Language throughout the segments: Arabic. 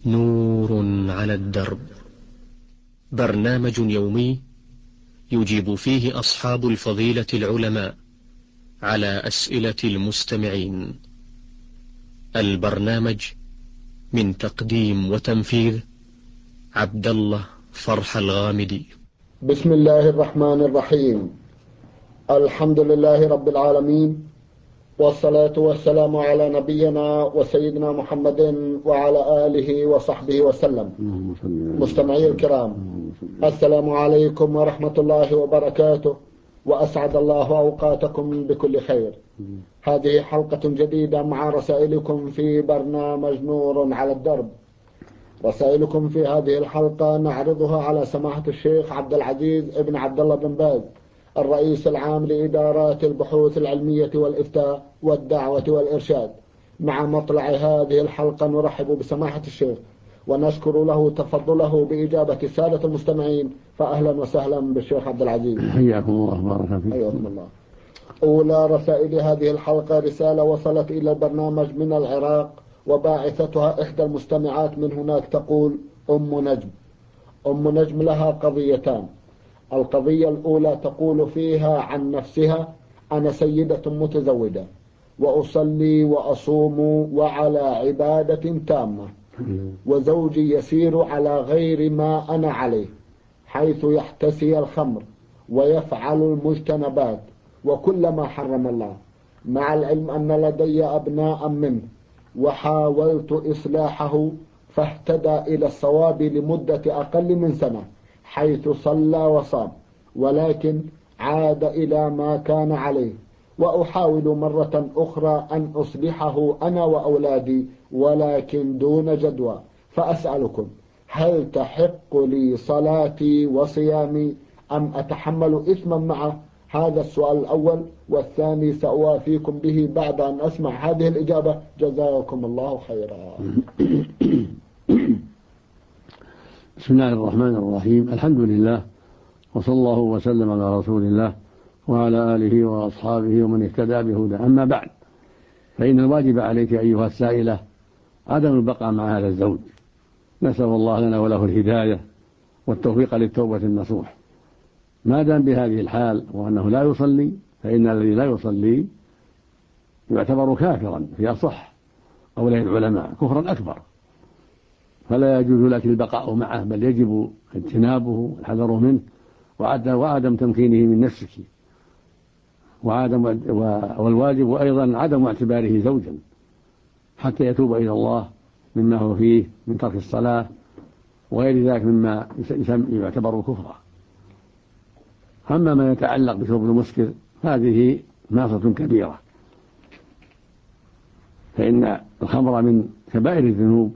نور على الدرب، برنامج يومي يجيب فيه أصحاب الفضيلة العلماء على أسئلة المستمعين. البرنامج من تقديم وتنفيذ عبد الله فرح الغامدي. بسم الله الرحمن الرحيم. الحمد لله رب العالمين، والصلاة والسلام على نبينا وسيدنا محمد وعلى آله وصحبه وسلم. مستمعي الكرام، السلام عليكم ورحمة الله وبركاته، وأسعد الله أوقاتكم بكل خير. هذه حلقة جديدة مع رسائلكم في برنامج نور على الدرب. رسائلكم في هذه الحلقة نعرضها على سماحة الشيخ عبد العزيز ابن عبد الله بن باز، الرئيس العام لإدارات البحوث العلمية والإفتاء والدعوة والإرشاد. مع مطلع هذه الحلقة نرحب بسماحة الشيخ ونشكر له تفضله بإجابة السادة المستمعين، فأهلا وسهلا بالشيخ عبد العزيز. حياكم الله وبارك فيكم. حياكم الله. أولى رسائل هذه الحلقة رسالة وصلت إلى البرنامج من العراق، وباعثتها إحدى المستمعات من هناك تقول: أم نجم. أم نجم لها قضيتان. القضية الأولى تقول فيها عن نفسها: أنا سيدة متزوجة وأصلي وأصوم وعلى عبادة تامة، وزوجي يسير على غير ما أنا عليه، حيث يحتسي الخمر ويفعل المجتنبات وكل ما حرم الله، مع العلم أن لدي أبناء منه، وحاولت إصلاحه فاهتدى إلى الصواب لمدة أقل من سنة، حيث صلى وصام، ولكن عاد إلى ما كان عليه، وأحاول مرة أخرى أن أصلحه أنا وأولادي، ولكن دون جدوى. فأسألكم: هل تحق لي صلاتي وصيامي أم أتحمل إثما معه؟ هذا السؤال الأول، والثاني سأوافيكم به بعد أن أسمع هذه الإجابة. جزاكم الله خيرا. بسم الله الرحمن الرحيم. الحمد لله، وصلى الله وسلم على رسول الله وعلى آله وأصحابه ومن اهتدى بهدى. أما بعد، فإن الواجب عليك أيها السائلة عدم البقاء مع هذا الزوج. نسأل الله لنا وله الهداية والتوفيق للتوبة النصوح. ما دام بهذه الحال وأنه لا يصلي، فإن الذي لا يصلي يعتبر كافرا في أصح قولي العلماء، كفرا أكبر، فلا يجوز لك البقاء معه، بل يجب اجتنابه والحذر منه وعدم تمكينه من نفسك، والواجب أيضا عدم اعتباره زوجا حتى يتوب إلى الله مما هو فيه من ترك الصلاة وغير ذلك مما يعتبر كفرا. أما ما يتعلق بشرب المسكر هذه معصية كبيرة، فإن الخمر من كبائر الذنوب،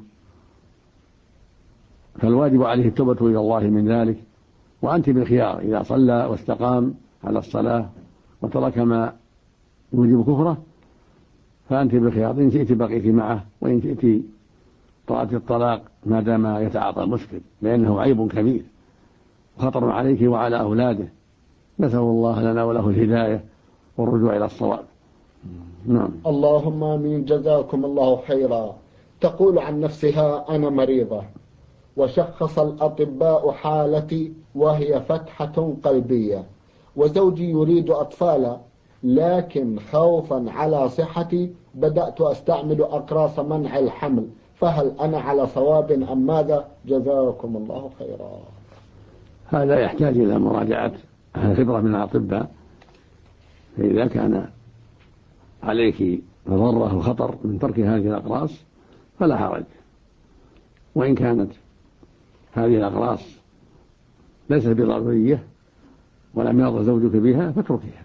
فالواجب عليه التوبة إلى الله من ذلك. وأنت بالخيار، إذا صلى واستقام على الصلاة وترك ما يوجب كفره فأنت بالخيار، إن شئت بقيت معه، وإن شئت طاعة الطلاق ما دام يتعاطى المسكر، لأنه عيب كبير وخطر عليك وعلى أولاده. نسأل الله لنا وله الهداية والرجوع إلى الصواب. نعم. اللهم آمين. جزاكم الله خيرا. تقول عن نفسها: أنا مريضة، وشخص الأطباء حالتي وهي فتحة قلبية، وزوجي يريد أطفالا، لكن خوفا على صحتي بدأت أستعمل أقراص منع الحمل، فهل أنا على صواب أم ماذا؟ جزاكم الله خيرا. هذا يحتاج إلى مراجعة أهل خبرة من الأطباء، فإذا كان عليك مضرة وخطر من ترك هذه الأقراص فلا حرج، وإن كانت هذه الأقراص ليست بضرورية ولم يرضى زوجك بها فاتركها.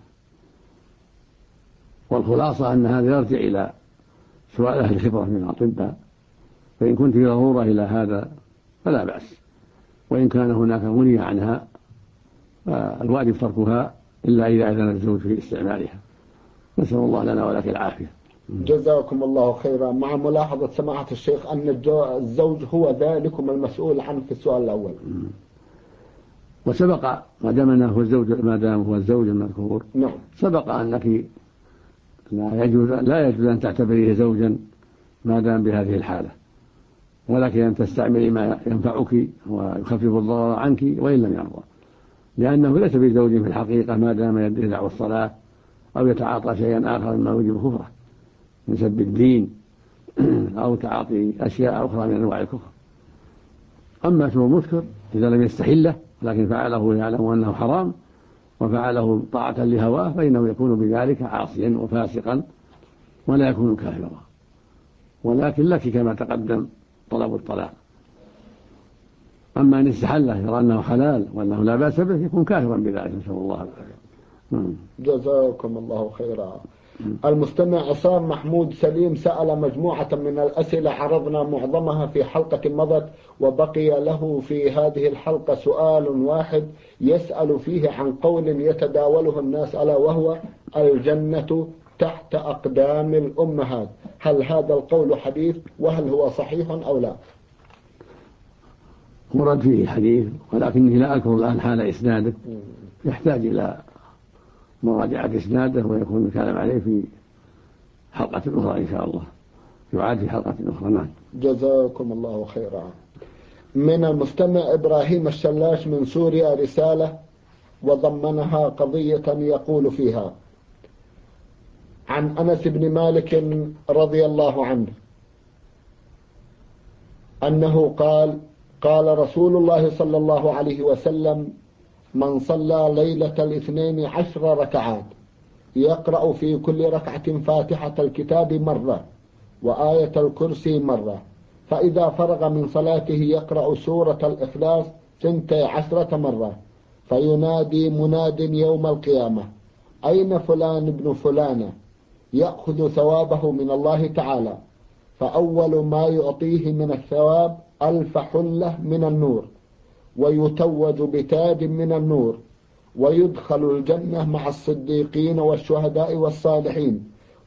والخلاصة أن هذا يرجع إلى سؤال أهل الخبرة من الأطباء، فإن كنت في ضرورة إلى هذا فلا بأس، وإن كان هناك منهي عنها فالواجب تركها إلا إذا أذن الزوج في استعمالها. نسأل الله لنا ولك العافية. جزاكم الله خيرا. مع ملاحظة سماحة الشيخ أن الزوج هو ذلكم المسؤول عنه في السؤال الأول. وسبق ما دام هو الزوج المذكور، نعم، سبق أنك لا يجوز أن تعتبريه زوجا ما دام بهذه الحالة، ولكن أن تستعملي ما ينفعك ويخفف الضرر عنك وإن لم يرضى، لأنه ليس بزوج في الحقيقة ما دام يدعو الصلاة أو يتعاطى شيئا آخر مما يوجب كفره من سب الدين أو تعاطي أشياء أخرى من أنواع الكفر. أما اسم المسكر إذا لم يستحله لكن فعله يعلم أنه حرام وفعله طاعة لهواه فإنه يكون بذلك عاصيا وفاسقا ولا يكون كافرا، ولكن لك كما تقدم طلب الطلاق. أما أن استحله يرى أنه حلال وأنه لا بأس به يكون كافرا بذلك، نسأل الله العافية. جزاكم الله خيرا. المستمع عصام محمود سليم سأل مجموعة من الأسئلة عرضنا معظمها في حلقة مضت، وبقي له في هذه الحلقة سؤال واحد يسأل فيه عن قول يتداوله الناس ألا وهو الجنة تحت أقدام الأمهات، هل هذا القول حديث وهل هو صحيح أو لا؟ ورد فيه حديث ولكني لا أذكر الآن حال إسناده، يحتاج إلى مراجعة إسناده ويكون الكلام عليه في حلقة أخرى إن شاء الله، يعاد في حلقة أخرى. نعم. جزاكم الله خيرا. من المستمع إبراهيم الشلاش من سوريا رسالة وضمنها قضية يقول فيها عن أنس بن مالك رضي الله عنه أنه قال: قال رسول الله صلى الله عليه وسلم: من صلى ليلة الاثنين 10 ركعات يقرأ في كل ركعة فاتحة الكتاب مرة وآية الكرسي مرة، فإذا فرغ من صلاته يقرأ سورة الإخلاص 12 مرة، فينادي مناد يوم القيامة: أين فلان ابن فلانة؟ يأخذ ثوابه من الله تعالى، فأول ما يعطيه من الثواب 1000 حلة من النور، ويتوج بتاج من النور، ويدخل الجنة مع الصديقين والشهداء والصالحين،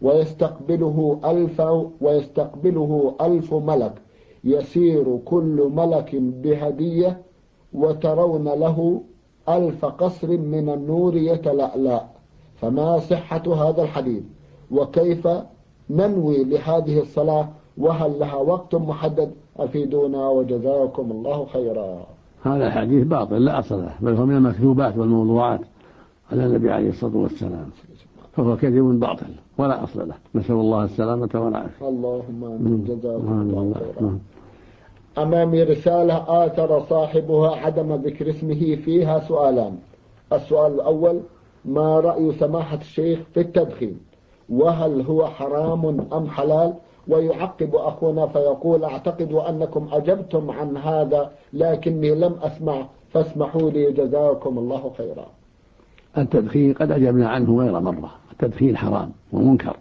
ويستقبله 1000 ملك، يسير كل ملك بهدية، وترون له 1000 قصر من النور يتلألأ. فما صحة هذا الحديث؟ وكيف ننوي لهذه الصلاة؟ وهل لها وقت محدد؟ أفيدونا وجزاكم الله خيرا. هذا الحديث باطل لا أصل له، بل هو من المكذوبات والموضوعات على النبي عليه الصلاة والسلام، فهو كذب باطل ولا أصل له، نسأل الله السلامة والعافية. اللهم آمين. جزاكم الله خيرا. أمامي رسالة آثر صاحبها عدم ذكر اسمه فيها سؤالان. السؤال الأول: ما رأي سماحة الشيخ في التدخين؟ وهل هو حرام أم حلال؟ ويعقب أخونا فيقول: أعتقد أنكم أجبتم عن هذا لكني لم أسمع فاسمحوا لي جزاكم الله خيرا. التدخين قد أجبنا عنه غير مرة، التدخين حرام ومنكر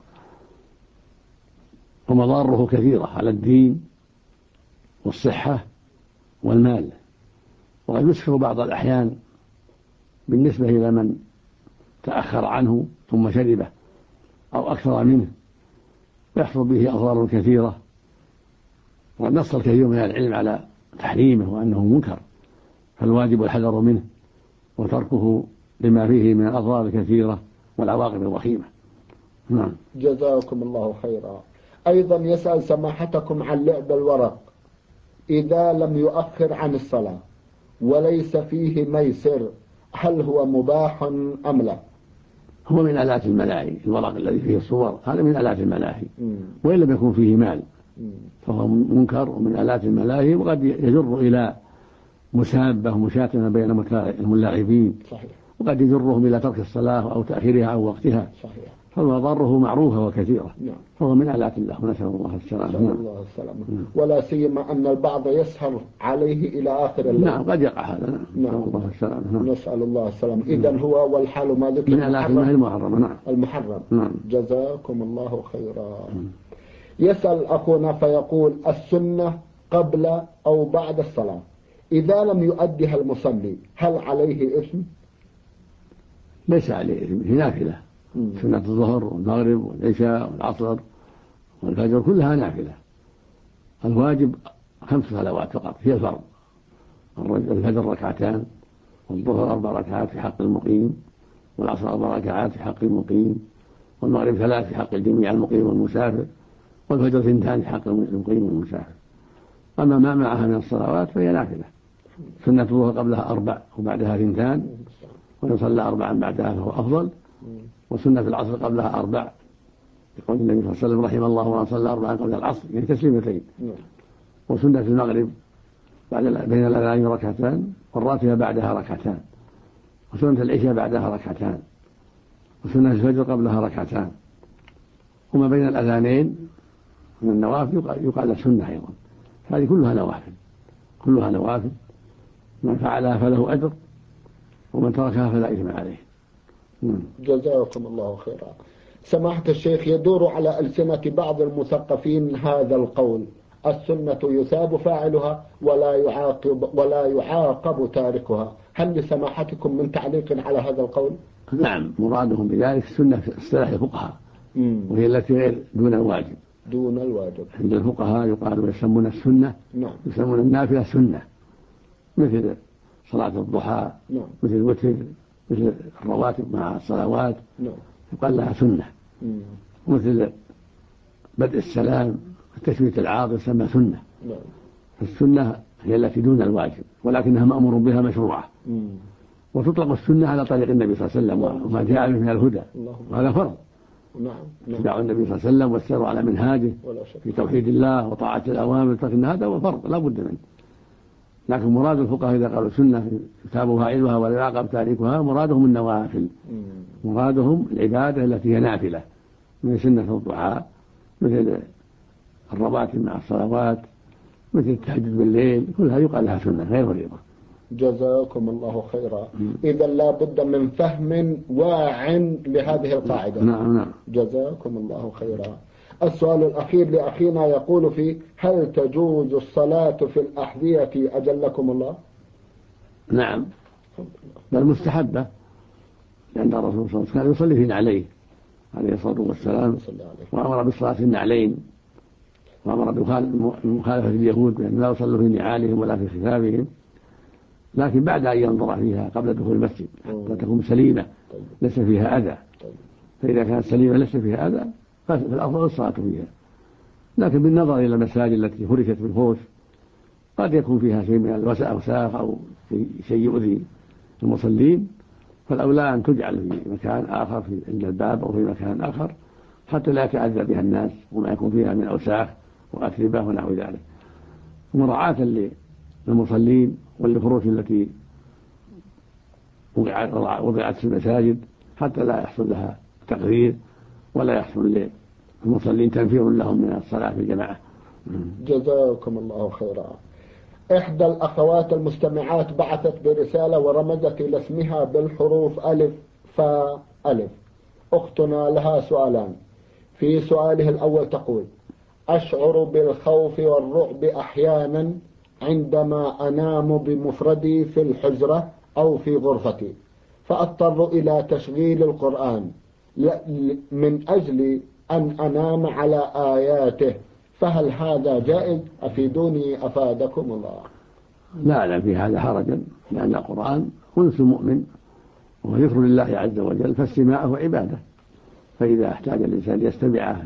ومضاره كثيرة على الدين والصحة والمال، وقد يسكر بعض الأحيان بالنسبة إلى من تأخر عنه ثم شربه أو أكثر منه، يحصل به أضرار كثيرة، وقد نص الكثير من العلم على تحريمه وأنه منكر، فالواجب الحذر منه وتركه لما فيه من الأضرار الكثيرة والعواقب الوخيمة. نعم. جزاكم الله خيرا. أيضا يسأل سماحتكم عن لعب الورق إذا لم يؤخر عن الصلاة وليس فيه ميسر، هل هو مباح أم لا؟ هو من آلات الملاهي، الورق الذي فيه الصور هذا من آلات الملاهي، وإن لم يكن فيه مال فهو منكر ومن آلات الملاهي، وقد يجر إلى مسابة ومشاكمة بين الملاعبين، وقد يجرهم إلى ترك الصلاة أو تأخيرها عن وقتها، فمضاره معروفة وكثيرة، فهو من آلات الله، نسأل الله السلامة. ولا سيما أن البعض يسهر عليه إلى آخر الليل. نعم قد يقع هذا. نسأل الله السلامة. نسأل الله السلامة. إذن هو والحال ما ذكر من آلات الله المحرمة. نعم. المحرم. نعم. جزاكم الله خيرا. يسأل أخونا فيقول: السنة قبل أو بعد الصلاة إذا لم يؤدها المصلي هل عليه إثم؟ ليس عليه إثم، هي نافلة. سنة الظهر والمغرب والعشاء والعصر والفجر كلها نافلة. الواجب 5 صلوات فقط هي الفرض: الفجر 2 والظهر 4 ركعات في حق المقيم، والعصر 4 ركعات في حق المقيم، والمغرب 3 في حق الجميع المقيم والمسافر، والفجر 2 في حق المقيم والمسافر. أما ما معها من الصلوات فهي نافلة. سنة الظهر قبلها 4 وبعدها 2، وإن صلى 4 بعدها فهو أفضل. وسنة العصر قبلها 4، يقول النبي صلى الله عليه وسلم رحم الله من صلى 4 قبل العصر، يعني تسليمتين. وسنة المغرب بين الأذان 2 والراتبة بعدها 2، وسنة العشاء بعدها 2، وسنة الفجر قبلها 2. وما بين الأذانين من النوافل يقال سنة أيضا. هذه كلها نوافل، من فعلها فله أجر، ومن تركها فلا إثم عليه. جزاكم الله خيرا. سماحة الشيخ، يدور على ألسنة بعض المثقفين هذا القول: السنة يثاب فاعلها ولا يعاقب تاركها. هل لسماحتكم من تعليق على هذا القول؟ نعم، مرادهم بذلك السنة في اصطلاح الفقهاء، وهي التي غير دون الواجب. عند الفقهاء يقال يسمون السنة، يسمون النافلة سنة، مثل صلاة الضحى، مثل الوتر، مثل الرواتب مع الصلوات، يقال لها سنة. مثل بدء السلام، التشميت العاطف يسمى سنة. السنة هي التي دون الواجب، ولكنها مأمور بها مشروعة. وتطلق السنة على طريق النبي صلى الله عليه وسلم وما جاء به من الهدى، وهذا فرض. اتباع النبي صلى الله عليه وسلم والسير على منهاجه في توحيد الله وطاعة الأوامر، لكن هذا هو فرض لا بد منه. لكن مراد الفقهاء إذا قالوا سنة يثاب فاعلها ولا يعاقب تاركها، مرادهم النوافل، مرادهم العبادة التي هي نافلة، من سنة الضحى، مثل الرواتب مع الصلوات، مثل التهجد بالليل، كلها يقال لها سنة غير فريضة. جزاكم الله خيرا. إذا لا بد من فهم واع لهذه القاعدة. نعم. جزاكم الله خيرا. السؤال الأخير لأخينا يقول فيه: هل تجوز الصلاة في الأحذية أجلكم الله؟ نعم، بل مستحبة، لأن الرسول صلى الله عليه وسلم كان يصلي في نعليه عليه الصلاة والسلام، وأمر بالصلاة في النعلين، وأمر بمخالفة اليهود بأن لا يصلوا في نعالهم ولا في خفافهم، لكن بعد أن ينظر فيها قبل دخول المسجد حتى تكون سليمة ليس فيها أذى. فإذا كانت سليمة ليس فيها أذى فالأفضل الصلاة فيها. لكن بالنظر إلى المساجد التي فرشت بالفرش قد يكون فيها شيء من الوساخ أو شيء يؤذي المصلين، فالأولى أن تجعل في مكان آخر عند الباب أو في مكان آخر حتى لا يتأذى بها الناس وما يكون فيها من أوساخ وأتربة ونحو ذلك، مراعاة للمصلين والفروش التي وضعت في المساجد حتى لا يحصل لها تقرير ولا يحصل للمصلين تنفير لهم من الصلاة في الجماعة. جزاكم الله خيرا. إحدى الأخوات المستمعات بعثت برسالة ورمزت إلى اسمها بالحروف ألف فاء ألف. أختنا لها سؤالان. في سؤاله الأول تقول: أشعر بالخوف والرعب أحيانا عندما أنام بمفردي في الحجرة أو في غرفتي، فأضطر إلى تشغيل القرآن من أجل أن أنام على آياته، فهل هذا جائز؟ أفيدوني أفادكم الله. لا في هذا حرجا، لأن القرآن أنس المؤمن وهو ذكر لله عز وجل، فاستماعه عبادة، فإذا احتاج الإنسان ليستمعه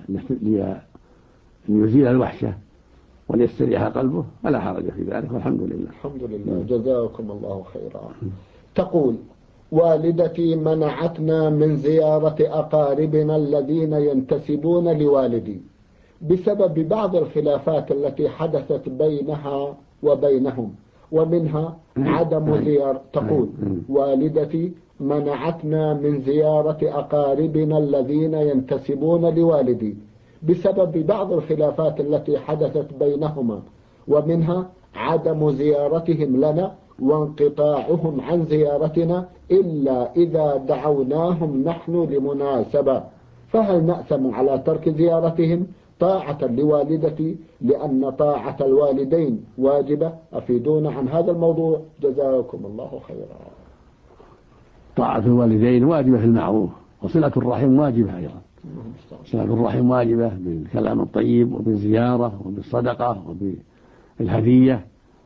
ليزيل الوحشة وليستريح قلبه فلا حرج في ذلك، والحمد لله. الحمد لله. جزاكم الله خيرا. تقول: والدتي منعتنا من زيارة أقاربنا الذين ينتسبون لوالدي بسبب بعض الخلافات التي حدثت بينها وبينهم، ومنها عدم زيارة. تقول: والدتي منعتنا من زيارة أقاربنا الذين ينتسبون لوالدي بسبب بعض الخلافات التي حدثت بينهما، ومنها عدم زيارتهم لنا وانقطاعهم عن زيارتنا إلا إذا دعوناهم نحن لمناسبة، فهل نأثم على ترك زيارتهم طاعة لوالدتي لأن طاعة الوالدين واجبة؟ أفيدونا عن هذا الموضوع جزاكم الله خيرا. طاعة الوالدين واجبة في المعروف، وصلة الرحم واجبة أيضا. صلة الرحم واجبة بالكلام الطيب وبالزيارة وبالصدقة وبالهدية،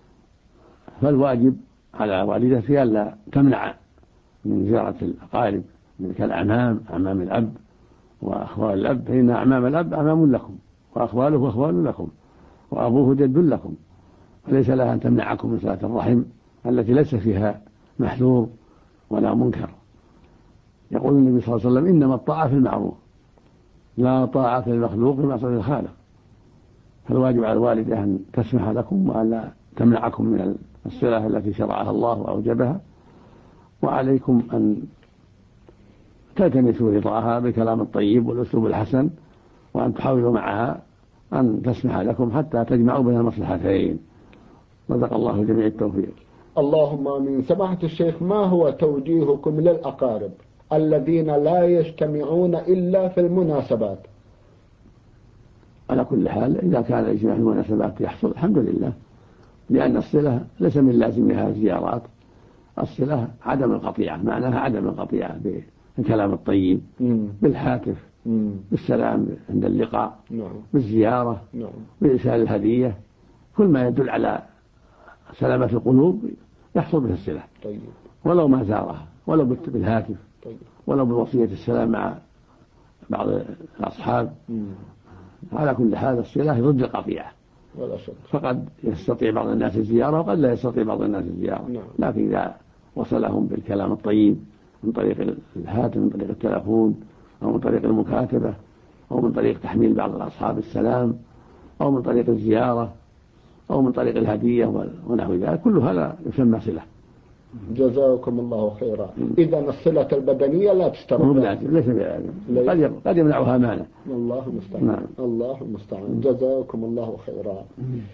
فالواجب على والدتي ألا تمنع من زيارة الأقارب كالأعمام، أعمام الأب وأخوال الأب، فإن أعمام الأب أعمام لكم، وأخواله أخوال لكم، وأبوه جد لكم، وليس لها أن تمنعكم من صلة الرحم التي ليس فيها محذور ولا منكر. يقول النبي صلى الله عليه وسلم: إنما الطاعة في المعروف، لا طاعة للمخلوق في معصية الخالق. فالواجب على الوالدة أن تسمح لكم وألا تمنعكم من الصلة التي شرعها الله وأوجبها، وعليكم أن تلتمسوا رضاها بالكلام الطيب والأسلوب الحسن، وأن تحاولوا معها أن تسمح لكم حتى تجمعوا بين المصلحتين. رزق الله جميع التوفيق. اللهم آمين. سماحة الشيخ، ما هو توجيهكم للأقارب الذين لا يجتمعون إلا في المناسبات؟ على كل حال إذا كان اجتماع المناسبات يحصل الحمد لله، لأن الصلة ليس من لازمها الزيارات. الصلة عدم القطيعة، معناها عدم القطيعة بالكلام الطيب، بالهاتف، بالسلام عند اللقاء، بالزيارة، بإرسال الهدية، كل ما يدل على سلامة القلوب يحصل به الصلة. ولو ما زارها، ولو بالهاتف، ولو بوصية السلام مع بعض الأصحاب. على كل حال الصلة ضد القطيعة، فقد يستطيع بعض الناس الزيارة وقد لا يستطيع بعض الناس الزيارة. لكن إذا وصلهم بالكلام الطيب من طريق الهاتف، من طريق التلفون، أو من طريق المكاتبة، أو من طريق تحميل بعض الأصحاب السلام، أو من طريق الزيارة، أو من طريق الهدية ونحو ذلك، كل هذا يسمى صلة. جزاكم الله خيرا. إذا الصلة البدنية لا تشترط، ليس بلازم، قد يمنعها مانع. الله المستعان. الله المستعان. جزاكم الله خيرا.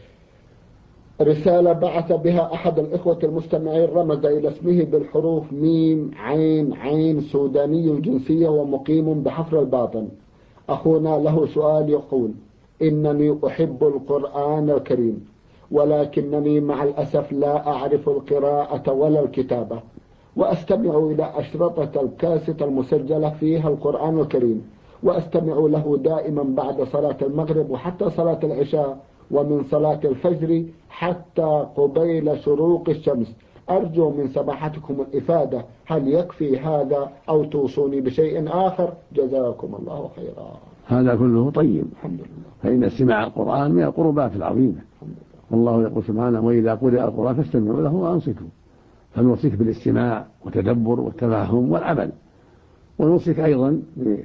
رسالة بعث بها أحد الإخوة المستمعين، رمز إلى اسمه بالحروف ميم عين عين، سوداني الجنسية ومقيم بحفر الباطن. أخونا له سؤال يقول: إنني أحب القرآن الكريم، ولكنني مع الأسف لا أعرف القراءة ولا الكتابة، وأستمع إلى أشرطة الكاسيت المسجلة فيها القرآن الكريم، وأستمع له دائما بعد صلاة المغرب وحتى صلاة العشاء، ومن صلاة الفجر حتى قبيل شروق الشمس. أرجو من سماحتكم الإفادة، هل يكفي هذا أو توصوني بشيء آخر؟ جزاكم الله خيرا. هذا كله طيب، الحمد لله. فإن استماع القرآن من القربات العظيمة. والله يقول سبحانه: وإذا قرئ القرآن فاستمعوا له وأنصتوا. فنوصيك بالاستماع والتدبر والتفهم والعمل، ونوصيك أيضا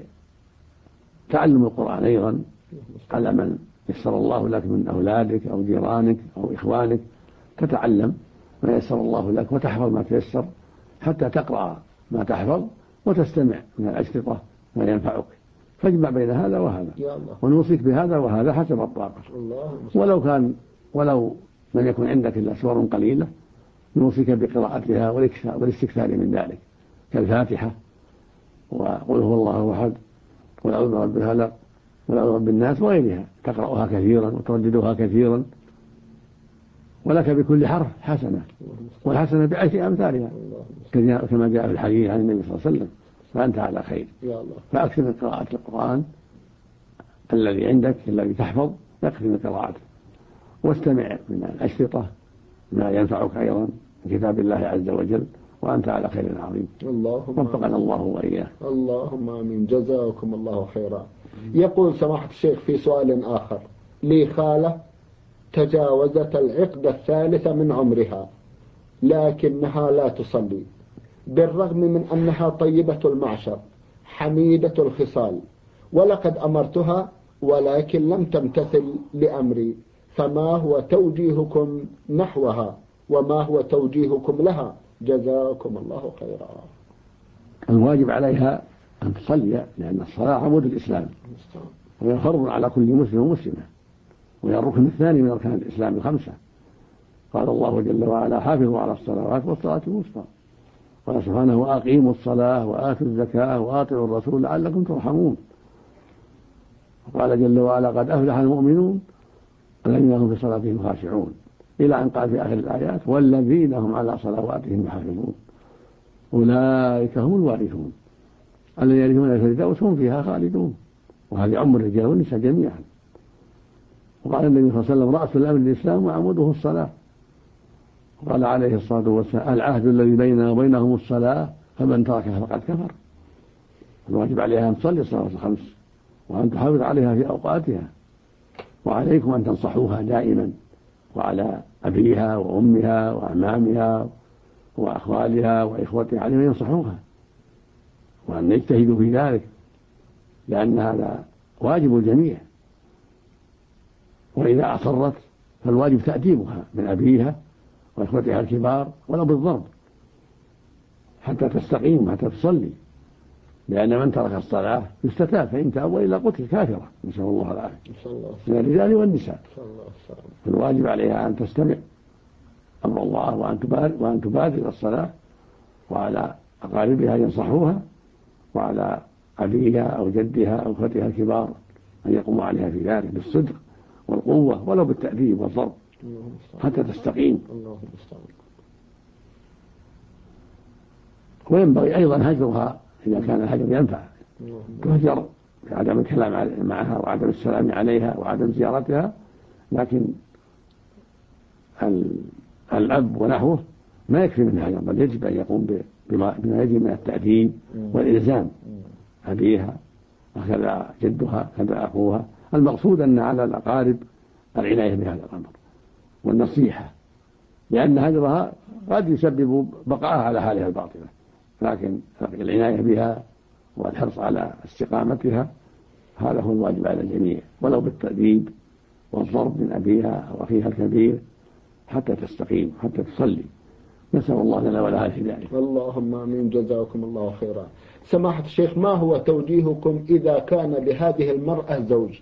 بتعلم القرآن أيضا على من يسر الله لك من أولادك أو جيرانك أو إخوانك، تتعلم ما يسر الله لك وتحفظ ما تيسر، حتى تقرأ ما تحفظ وتستمع من الأشرطة ما ينفعك. فاجمع بين هذا وهذا، ونوصيك بهذا وهذا حسب الطاقة. ولو لم يكن عندك إلا سور قليلة، نوصيك بقراءتها والاستكثار من ذلك، كالفاتحة، وقل هو الله أحد، قل أعوذ برب الفلق، قل أعوذ برب الناس، وغيرها تقرأها كثيرا وترددها كثيرا، ولك بكل حرف حسنة، والحسنة بعشر أمثالها، كما جاء في الحديث عن النبي صلى الله عليه وسلم. فأنت على خير. فأكثر من قراءة القرآن الذي عندك الذي تحفظ، أكثر من قراءته، واستمع من الأشرطة ما ينفعك أيضا من كتاب الله عز وجل، وأنت على خير عظيم. وفقنا الله وإياه. اللهم آمين. جزاكم الله خيرا. يقول سماحة الشيخ في سؤال آخر: لي خالة تجاوزت العقد الثالثة من عمرها، لكنها لا تصلي، بالرغم من أنها طيبة المعشر حميدة الخصال، ولقد أمرتها ولكن لم تمتثل لأمري، فما هو توجيهكم نحوها، وما هو توجيهكم لها؟ جزاكم الله خيرا. الواجب عليها أن تصلي، لأن الصلاة عمود الإسلام، وهي فرض على كل مسلم ومسلمة، وهي الركن الثاني من أركان الإسلام الخمسة. قال الله جل وعلا: حافظوا على الصلوات والصلاة الوسطى. قال سبحانه: وأقيموا الصلاة وآتوا الزكاة وأطيعوا الرسول لعلكم ترحمون. وقال جل وعلا: قد أفلح المؤمنون الذين هم في صلاتهم خاشعون، إلى أن قال في آخر الآيات: والذين هم على صلواتهم يحافظون أولئك هم الوارثون الذين يرثون الفردوس هم فيها خالدون. وهذه عم الرجال والنساء جميعا. وقال النبي صلى الله عليه وسلم: رأس الأمر الإسلام وعموده الصلاة. وقال عليه الصلاة والسلام: العهد الذي بيننا وبينهم الصلاة، فمن تركها فقد كفر. الواجب عليها أن تصلي الصلاة الخمس، وأن تحافظ عليها في أوقاتها، وعليكم أن تنصحوها دائما وعلى أبيها وأمها وأعمامها وأخوالها وإخوتها عليهم أن ينصحوها وأن يجتهدوا في ذلك، لأن هذا واجب الجميع. وإذا أصرت فالواجب تأديبها من أبيها وإخوتها الكبار ولو بالضرب حتى تستقيم حتى تصلي، لأن من ترك الصلاة يستتاب فإن تاب وإلا قتل كافرة، نسأل الله العافية، من الرجال والنساء. فالواجب عليها أن تستمع أمر الله وأن تبادر الصلاة، وعلى أقاربها ينصحوها، وعلى أبيها أو جدها أو أخوتها الكبار أن يقوموا عليها في ذلك بالصدق والقوة ولو بالتأديب والضرب حتى تستقيم. وينبغي أيضا هجرها إذا كان الهجر ينفع، تهجر بعدم الكلام معها وعدم السلام عليها وعدم زيارتها، لكن الأب ونحوه ما يكفي منها هجر، بل يجب أن يقوم بما يجب من التأديب والإلزام، أبيها وكذا جدها كذا أخوها. المقصود أن على الأقارب العناية بهذا الأمر والنصيحة، لأن هجرها قد يسبب بقائها على حالها الباطلة، لكن العناية بها والحرص على استقامتها هذا هو الواجب على الجميع، ولو بالتأديب والضرب من أبيها أو أخيها الكبير حتى تستقيم حتى تصلي. نسأل الله لنا ولها الهداية. اللهم آمين، جزاكم الله خيرا. سماحة الشيخ، ما هو توجيهكم إذا كان لهذه المرأة زوج؟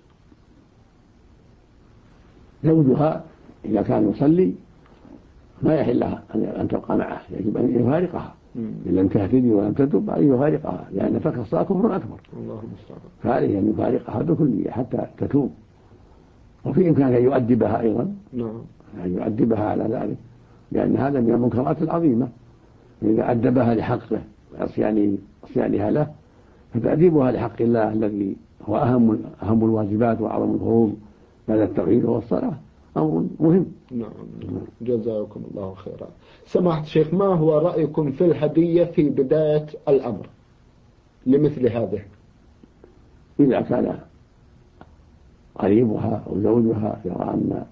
زوجها إذا كان يصلي ما يحل لها أن تبقى معه، يجب أن يفارقها إن لم تهتدي ولم تتب أن يفارقها، لأن ترك الصلاة كفر أكبر، فعليه أن يفارقها بكلية حتى تتوب. وفي إمكانه أن يؤدبها أيضا، أن يؤدبها على ذلك، لأن هذا من المنكرات العظيمة. إذا أدبها لحقه وعصيانها له فتأديبها لحق الله الذي هو أهم الواجبات وأعظم الفروض بعد التوحيد والصلاة أمر مهم. نعم، جزاكم الله خيرا. سماحة الشيخ، ما هو رأيكم في الهدية في بداية الأمر لمثل هذه؟ إذا كان قريبها أو زوجها يرى أن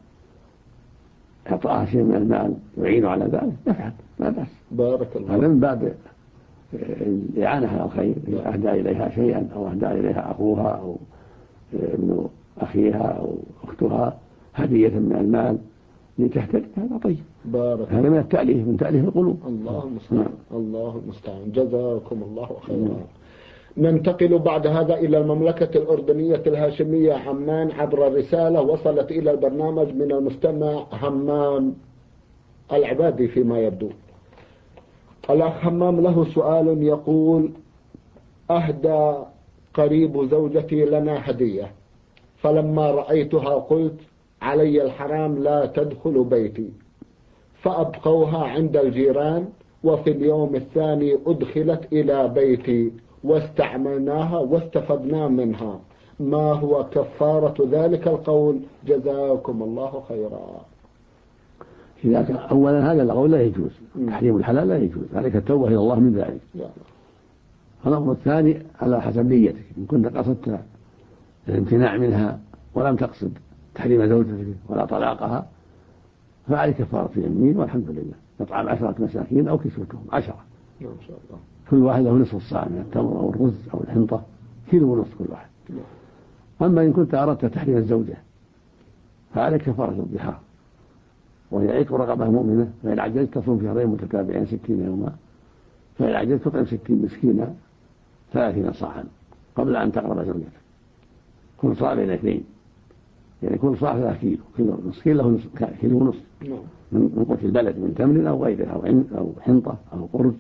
إعطاءها شيء من المال يعين على ذلك يفعل، لا بأس. بارك الله. هذا من باب الإعانة على الخير، إذا أهدى إليها شيئا أو أهدى إليها أخوها أو ابن أخيها أو أختها هدية من المال لتهتدي هذا طيب. هذا من التأليف، من تأليف القلوب. الله المستعان. الله المستعان، جزاكم الله خيرا. ننتقل بعد هذا إلى المملكة الأردنية الهاشمية عمان عبر رسالة وصلت إلى البرنامج من المستمع همام العبادي. فيما يبدو الأخ همام له سؤال يقول: أهدى قريب زوجتي لنا هدية، فلما رأيتها قلت علي الحرام لا تدخل بيتي، فأبقوها عند الجيران، وفي اليوم الثاني أدخلت إلى بيتي واستعملناها واستفدنا منها، ما هو كفارة ذلك القول؟ جزاكم الله خيرا. إذا كان أولا هذا القول لا يجوز، تحريم الحلال لا يجوز، عليك التوبة إلى الله من ذلك. الأمر الثاني على حسب نيتك، إن كنت قصدت الامتناع منها ولم تقصد تحريم زوجتك ولا طلاقها فعليك كفارة يمين، والحمد لله إطعام 10 مساكين أو كسوتهم 10، ما شاء الله، كل واحد له نصف الصاع من التمر أو الرز أو الحنطة، كيلو ونصف كل واحد. أما إن كنت أردت تحريم الزوجة فعليك كفارة الظهار، وهي عتق رقبة مؤمنة، فإن عجزت تصوم شهرين متتابعين 60 يوما، فإن عجزت تطعم 60 مسكينا 30 صاعا قبل أن تقرب زوجتك، كل صاع بين 2، يعني كل صاع 3 كيلو، كيلو ونصف، كيلو ونصف من قوت البلد من تمر أو غيره أو حنطة أو قرز.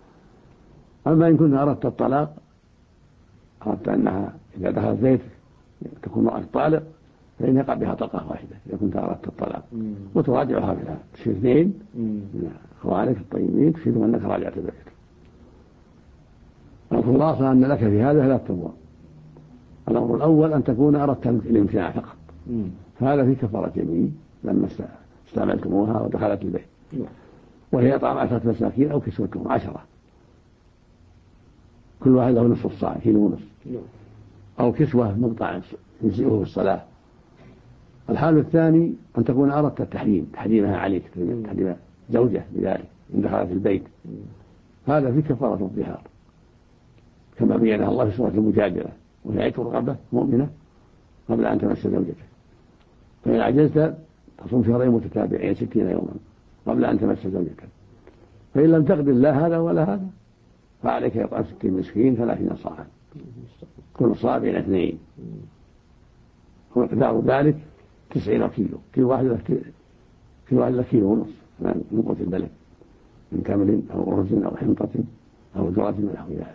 أما إن كنت أردت الطلاق، أردت أنها إذا دخلت بيتك تكون مرأة طالق، فإن يقع بها طلقة واحدة إذا كنت أردت الطلاق، وتراجعها بها تشير 2 من أخوانك الطيبين تفيدوا أنك راجعت بيتك. الخلاصة أن لك في هذا 3 أمور: الأمر الأول أن تكون أردت الامتناع فقط، فهذا في كفارة يمين لما استعملتموها ودخلت البيت، وهي إطعام 10 مساكين أو كسوتهم 10، كل واحد له نصف الصاع كيلو ونصف، أو كسوة مقطع يجزئه في الصلاة الحال الثاني أن تكون أردت التحريم، تحريمها عليك، تحريم زوجة بذلك إن دخلت البيت، هذا في كفارة الظهار كما بينها الله في سورة المجادلة، وهي عتق رقبة مؤمنة قبل أن تمس زوجتك، فإن عجزت تصوم شهرين متتابعين 60 يوما قبل أن تمس زوجتك، فإن لم تقدر لا هذا ولا هذا فعليك إطعام 60 مسكين 30 صاعا، كل صاع بين 2، ومقدار ذلك 90 كيلو، كيلو واحد كيلو ونصف من قوت البلد من كمل أو أرز أو حنطة أو ذرة من نحو ذلك،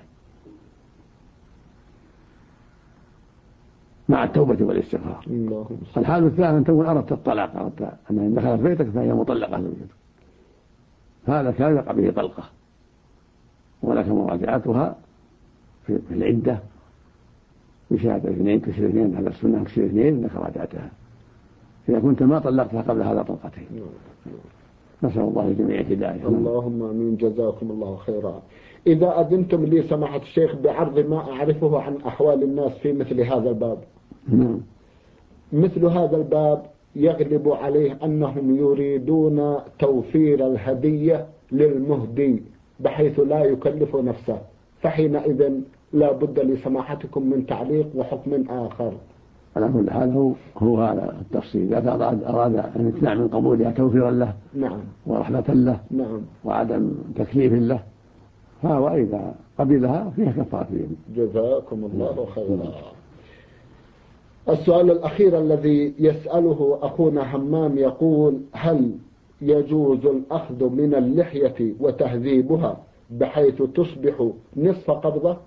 مع التوبة والاستغفار. الحال الثاني أن تكون أردت الطلاق، أردت أن دخلت بيتك فهي مطلقة زوجتك، هذا كان يقع به طلقة ولك مراجعتها في العدة بشهادة 2 كسر 2، هذا السنة كسر 2 لك راجعتها إذا كنت ما طلقتها قبل هذا طلقتين. نسأل الله الجميع هداية. اللهم آمين. جزاكم الله خيرا. إذا أذنتم لي سماحة الشيخ بعرض ما أعرفه عن أحوال الناس في مثل هذا الباب. مثل هذا الباب يغلب عليه أنهم يريدون توفير الهدية للمهدي بحيث لا يكلف نفسه، فحينئذ لا بد لسماحتكم من تعليق وحكم آخر. على كل حال هو هذا التفصيل، إذا أراد أن يمتنع من قبولها توفيرا له نعم ورحمة له نعم وعدم تكليف له، فهو إذا قبلها فيها كفارة يمين. جزاكم الله خيرا. السؤال الأخير الذي يسأله أخونا همام يقول: هل يجوز الأخذ من اللحية وتهذيبها بحيث تصبح نصف قبضة؟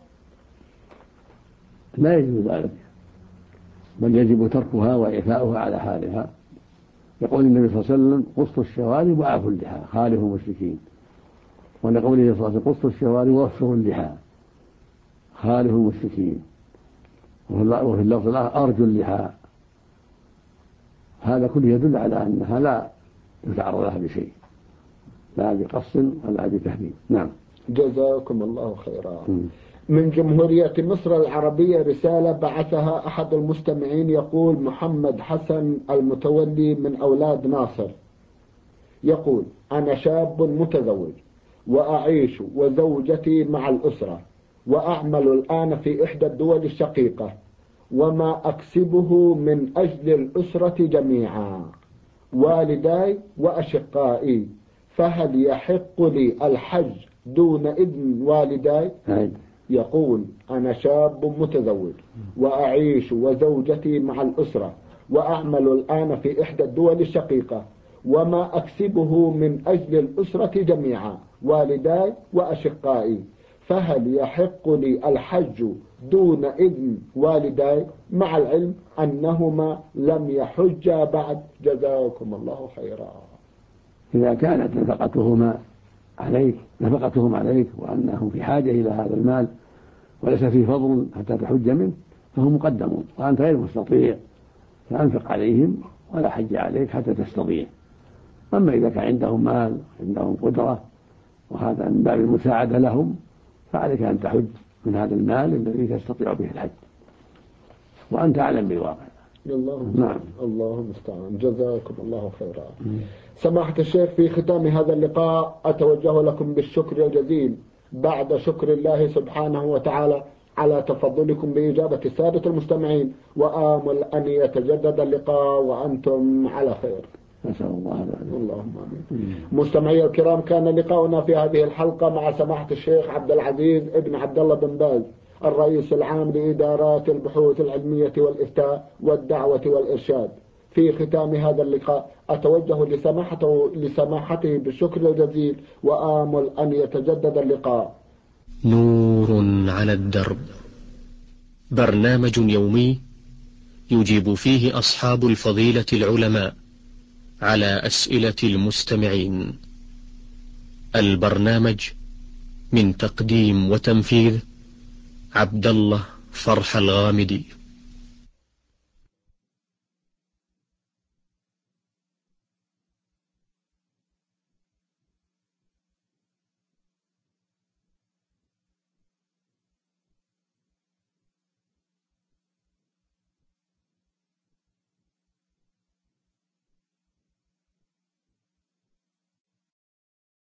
لا يجوز ذلك، بل يجب تركها وإعفاؤها على حالها. يقول النبي صلى الله عليه وسلم: قصوا الشوارب وعفوا اللحى خالفوا المشركين، ولقوله صلى الله عليه وسلم: قصوا الشوارب ووفروا اللحى خالفوا المشركين، وفي اللفظ الآخر: أرجوا اللحى. هذا كله يدل على أنها لا يتعرض لها بشيء، لا بقص ولا بتهذيب. نعم. جزاكم الله خيرا. من جمهورية مصر العربية رسالة بعثها أحد المستمعين، يقول محمد حسن المتولي من أولاد ناصر، يقول: أنا شاب متزوج وأعيش وزوجتي مع الأسرة، وأعمل الآن في إحدى الدول الشقيقة، وما أكسبه من أجل الأسرة جميعا، والداي وأشقائي، فهل يحق لي الحج دون إذن والداي؟ يقول: أنا شاب متزوج وأعيش وزوجتي مع الأسرة، وأعمل الآن في إحدى الدول الشقيقة، وما أكسبه من أجل الأسرة جميعا، والداي وأشقائي، فهل يحق لي الحج دون إذن والداي، مع العلم أنهما لم يحجا بعد؟ جزاكم الله خيرا. إذا كانت نفقتهم عليك وأنهم في حاجة إلى هذا المال وليس فيه فضل حتى تحج منه فهم مقدمون، وأنت غير مستطيع فأنفق عليهم ولا حج عليك حتى تستطيع. أما إذا كان عندهم مال عندهم قدرة وهذا من باب المساعدة لهم فعليك أن تحج من هذا المال الذي تستطيع به الحج، وأنت أعلم بالواقع. نعم. الله المستعان. جزاكم الله خيرا. سماحة الشيخ، في ختام هذا اللقاء أتوجه لكم بالشكر الجزيل بعد شكر الله سبحانه وتعالى على تفضلكم بإجابة السادة المستمعين، وآمل أن يتجدد اللقاء وأنتم على خير. نسأل الله ذلك. اللهم آمين. مستمعي الكرام، كان لقاؤنا في هذه الحلقة مع سماحة الشيخ عبد العزيز ابن عبد الله بن باز، الرئيس العام لإدارات البحوث العلمية والإفتاء والدعوة والإرشاد. في ختام هذا اللقاء أتوجه لسماحته بالشكر الجزيل، وآمل أن يتجدد اللقاء. نور على الدرب، برنامج يومي يجيب فيه أصحاب الفضيلة العلماء على أسئلة المستمعين. البرنامج من تقديم وتنفيذ عبد الله فرح الغامدي.